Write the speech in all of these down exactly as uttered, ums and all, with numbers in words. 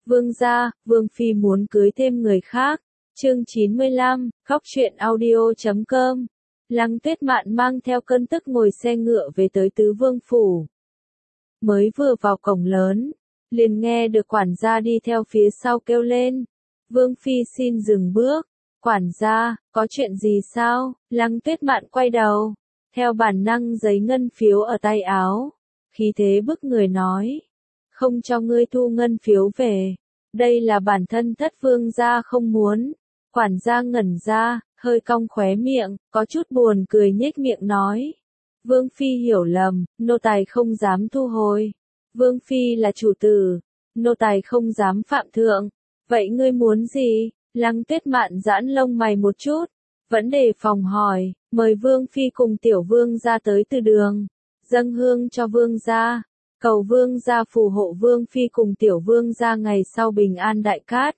Vương gia, Vương Phi muốn cưới thêm người khác. Chương chín mươi lăm, khóc chuyện audio chấm com. Lăng Tuyết Mạn mang theo cơn tức ngồi xe ngựa về tới Tứ Vương Phủ. Mới vừa vào cổng lớn, liền nghe được quản gia đi theo phía sau kêu lên. Vương Phi xin dừng bước. Quản gia, có chuyện gì sao? Lăng Tuyết Mạn quay đầu, theo bản năng giấy ngân phiếu ở tay áo. Khí thế bức người nói. Không cho ngươi thu ngân phiếu về. Đây là bản thân thất vương gia không muốn. Quản gia ngẩn ra, hơi cong khóe miệng, có chút buồn cười nhếch miệng nói. Vương Phi hiểu lầm, nô tài không dám thu hồi. Vương Phi là chủ tử, nô tài không dám phạm thượng. Vậy ngươi muốn gì? Lăng Tuyết Mạn giãn lông mày một chút, vẫn đề phòng hỏi, mời Vương Phi cùng tiểu vương gia tới từ đường, dâng hương cho vương gia, cầu vương gia phù hộ Vương Phi cùng tiểu vương gia ngày sau bình an đại cát.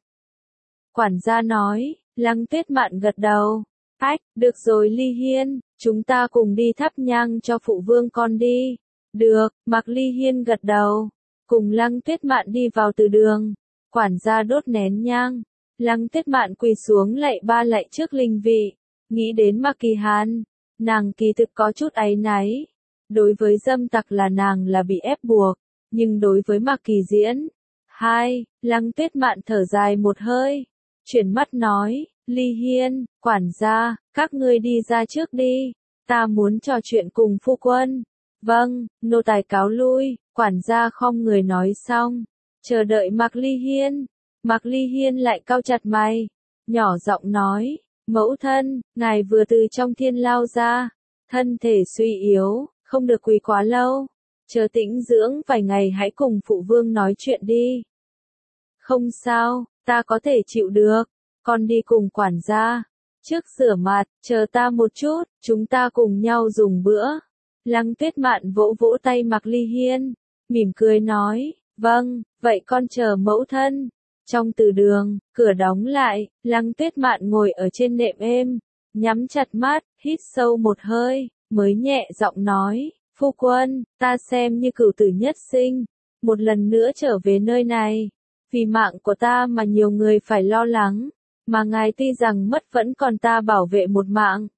Quản gia nói. Lăng Tuyết Mạn gật đầu. Ách, được rồi Ly Hiên, chúng ta cùng đi thắp nhang cho phụ vương con đi. Được, Mạc Ly Hiên gật đầu. Cùng Lăng Tuyết Mạn đi vào từ đường. Quản gia đốt nén nhang. Lăng Tuyết Mạn quỳ xuống lạy ba lạy trước linh vị. Nghĩ đến Mạc Kỳ Hàn. Nàng kỳ thực có chút áy náy. Đối với dâm tặc là nàng là bị ép buộc. Nhưng đối với Mạc Kỳ Diễn. Hai, Lăng Tuyết Mạn thở dài một hơi. Chuyển mắt nói, Ly Hiên, quản gia, các ngươi đi ra trước đi, ta muốn trò chuyện cùng phu quân. Vâng, nô tài cáo lui, quản gia khom người nói xong, chờ đợi Mạc Ly Hiên. Mạc Ly Hiên lại cau chặt mày, nhỏ giọng nói, mẫu thân, ngài vừa từ trong thiên lao ra, thân thể suy yếu, không được quỳ quá lâu, chờ tĩnh dưỡng vài ngày hãy cùng phụ vương nói chuyện đi. Không sao. Ta có thể chịu được, con đi cùng quản gia, trước rửa mặt, chờ ta một chút, chúng ta cùng nhau dùng bữa. Lăng Tuyết Mạn vỗ vỗ tay Mạc Ly Hiên, mỉm cười nói, vâng, vậy con chờ mẫu thân. Trong từ đường, cửa đóng lại, Lăng Tuyết Mạn ngồi ở trên nệm êm, nhắm chặt mắt, hít sâu một hơi, mới nhẹ giọng nói, phu quân, ta xem như cửu tử nhất sinh, một lần nữa trở về nơi này. Vì mạng của ta mà nhiều người phải lo lắng, mà ngài tuy rằng mất vẫn còn ta bảo vệ một mạng.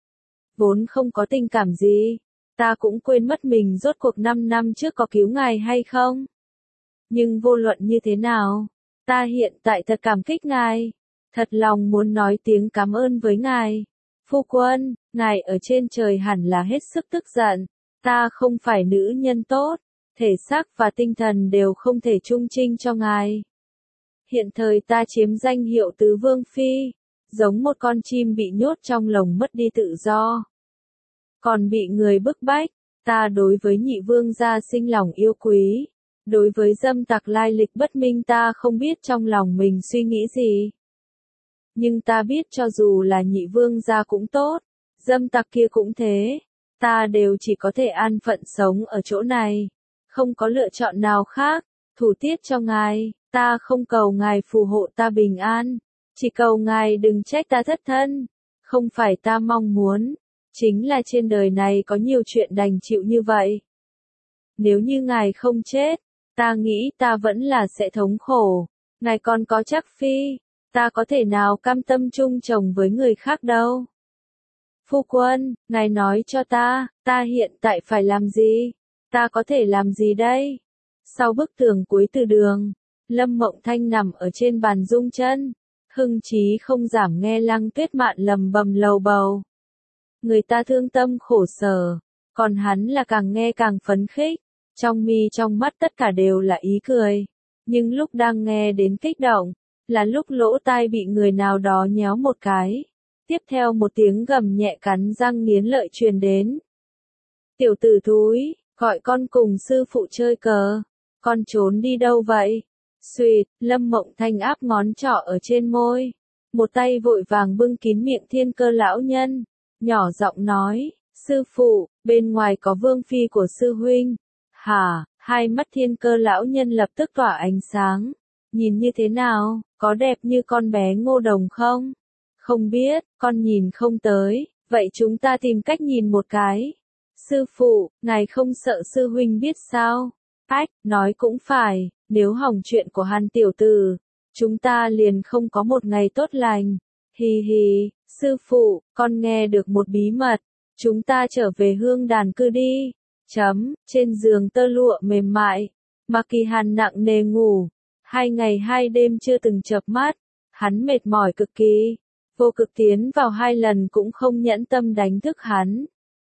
Vốn không có tình cảm gì, ta cũng quên mất mình rốt cuộc năm năm trước có cứu ngài hay không. Nhưng vô luận như thế nào, ta hiện tại thật cảm kích ngài, thật lòng muốn nói tiếng cảm ơn với ngài. Phu quân, ngài ở trên trời hẳn là hết sức tức giận, ta không phải nữ nhân tốt. Thể xác và tinh thần đều không thể trung trinh cho ngài. Hiện thời ta chiếm danh hiệu Tứ Vương Phi, giống một con chim bị nhốt trong lồng mất đi tự do. Còn bị người bức bách, ta đối với nhị vương gia sinh lòng yêu quý. Đối với dâm tặc lai lịch bất minh ta không biết trong lòng mình suy nghĩ gì. Nhưng ta biết cho dù là nhị vương gia cũng tốt, dâm tặc kia cũng thế, ta đều chỉ có thể an phận sống ở chỗ này. Không có lựa chọn nào khác, thủ tiết cho ngài, ta không cầu ngài phù hộ ta bình an, chỉ cầu ngài đừng trách ta thất thân, không phải ta mong muốn, chính là trên đời này có nhiều chuyện đành chịu như vậy. Nếu như ngài không chết, ta nghĩ ta vẫn là sẽ thống khổ, ngài còn có chắc phi, ta có thể nào cam tâm chung chồng với người khác đâu. Phu quân, ngài nói cho ta, ta hiện tại phải làm gì? Ta có thể làm gì đây? Sau bức tường cuối từ đường, Lâm Mộng Thanh nằm ở trên bàn rung chân, hưng trí không giảm nghe Lăng Tuyết Mạn lầm bầm lầu bầu. Người ta thương tâm khổ sở, còn hắn là càng nghe càng phấn khích, trong mi trong mắt tất cả đều là ý cười. Nhưng lúc đang nghe đến kích động, là lúc lỗ tai bị người nào đó nhéo một cái. Tiếp theo một tiếng gầm nhẹ cắn răng nghiến lợi truyền đến. Tiểu tử thúi, gọi con cùng sư phụ chơi cờ, con trốn đi đâu vậy? Xuyệt, Lâm Mộng Thanh áp ngón trỏ ở trên môi, một tay vội vàng bưng kín miệng Thiên Cơ lão nhân, nhỏ giọng nói, sư phụ, bên ngoài có vương phi của sư huynh. Hả? Hai mắt Thiên Cơ lão nhân lập tức tỏa ánh sáng, nhìn như thế nào, có đẹp như con bé Ngô Đồng không? Không biết, con nhìn không tới, vậy chúng ta tìm cách nhìn một cái. Sư phụ, ngài không sợ sư huynh biết sao? Ách, nói cũng phải, nếu hỏng chuyện của Hàn tiểu tử, chúng ta liền không có một ngày tốt lành. Hì hì, sư phụ, con nghe được một bí mật, chúng ta trở về hương đàn cư đi. Chấm, trên giường tơ lụa mềm mại, mà Kỳ Hàn nặng nề ngủ, hai ngày hai đêm chưa từng chợp mắt, hắn mệt mỏi cực kỳ, Vô Cực tiến vào hai lần cũng không nhẫn tâm đánh thức hắn.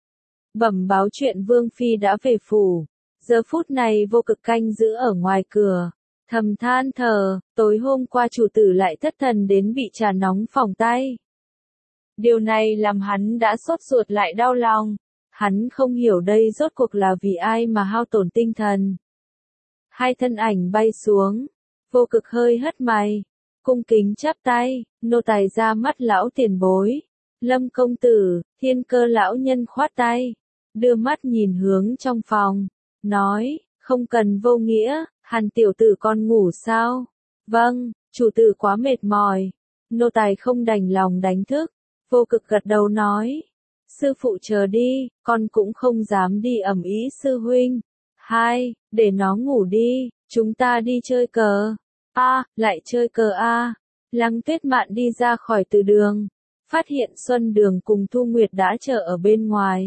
Bẩm báo chuyện Vương Phi đã về phủ, giờ phút này Vô Cực canh giữ ở ngoài cửa, thầm than thở, tối hôm qua chủ tử lại thất thần đến bị trà nóng phỏng tay. Điều này làm hắn đã sốt ruột lại đau lòng, hắn không hiểu đây rốt cuộc là vì ai mà hao tổn tinh thần. Hai thân ảnh bay xuống, Vô Cực hơi hất mày, cung kính chắp tay, nô tài ra mắt lão tiền bối. Lâm công tử, Thiên Cơ lão nhân khoát tay, đưa mắt nhìn hướng trong phòng, nói, không cần vô nghĩa, Hàn tiểu tử con ngủ sao? Vâng, chủ tử quá mệt mỏi, nô tài không đành lòng đánh thức. Vô Cực gật đầu nói, sư phụ chờ đi, con cũng không dám đi ầm ĩ sư huynh. Hai, để nó ngủ đi, chúng ta đi chơi cờ. A, lại chơi cờ a. Lăng Tuyết Mạn đi ra khỏi từ đường, phát hiện Xuân Đường cùng Thu Nguyệt đã chờ ở bên ngoài.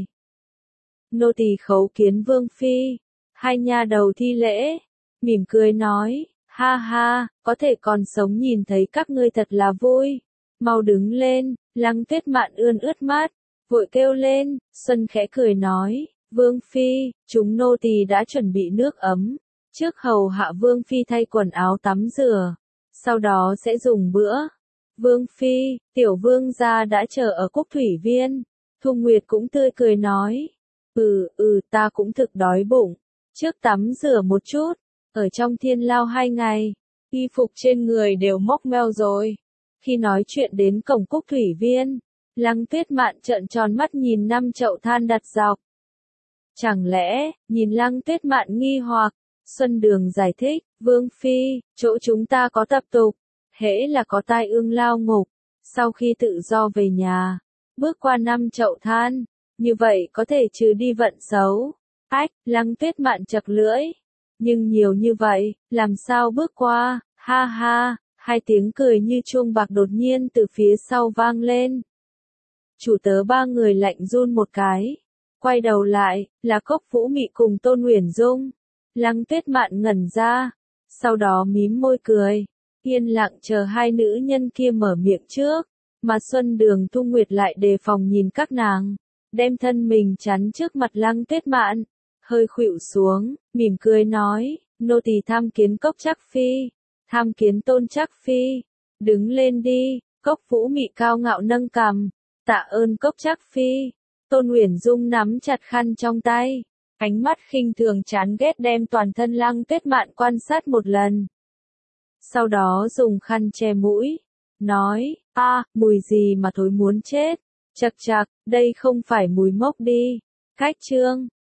Nô tỳ khấu kiến Vương Phi, hai nha đầu thi lễ, mỉm cười nói, ha ha, có thể còn sống nhìn thấy các ngươi thật là vui. Mau đứng lên, Lăng Tuyết Mạn ươn ướt mắt, vội kêu lên. Xuân khẽ cười nói, Vương Phi, chúng nô tỳ đã chuẩn bị nước ấm, trước hầu hạ Vương Phi thay quần áo tắm rửa, sau đó sẽ dùng bữa. Vương Phi, tiểu vương gia đã chờ ở Cúc Thủy Viên. Thu Nguyệt cũng tươi cười nói, ừ, ừ, ta cũng thực đói bụng, trước tắm rửa một chút, ở trong thiên lao hai ngày, y phục trên người đều mốc meo rồi. Khi nói chuyện đến cổng Cúc Thủy Viên, Lăng Tuyết Mạn trợn tròn mắt nhìn năm chậu than đặt dọc. Chẳng lẽ, nhìn Lăng Tuyết Mạn nghi hoặc, Xuân Đường giải thích, Vương Phi, chỗ chúng ta có tập tục, hễ là có tai ương lao ngục, sau khi tự do về nhà, bước qua năm chậu than, như vậy có thể trừ đi vận xấu. Ách, Lăng Tuyết Mạn chật lưỡi, nhưng nhiều như vậy, làm sao bước qua, ha ha. Hai tiếng cười như chuông bạc đột nhiên từ phía sau vang lên. Chủ tớ ba người lạnh run một cái, quay đầu lại, là Cốc Vũ Mị cùng Tôn Uyển Dung. Lăng Tuyết Mạn ngẩn ra, sau đó mím môi cười, yên lặng chờ hai nữ nhân kia mở miệng trước, mà Xuân Đường Thu Nguyệt lại đề phòng nhìn các nàng, đem thân mình chắn trước mặt Lăng Tuyết Mạn, hơi khuỵu xuống, mỉm cười nói, nô tỳ tham kiến Cốc Trác Phi. Tham kiến Tôn Trác Phi, đứng lên đi. Cốc Vũ Mị cao ngạo nâng cằm, tạ ơn Cốc Trác Phi. Tôn Uyển Dung nắm chặt khăn trong tay, ánh mắt khinh thường chán ghét đem toàn thân Lăng Tuyết Mạn quan sát một lần. Sau đó dùng khăn che mũi, nói, a, mùi gì mà thối muốn chết, chậc chậc, đây không phải mùi mốc đi. Khách trương,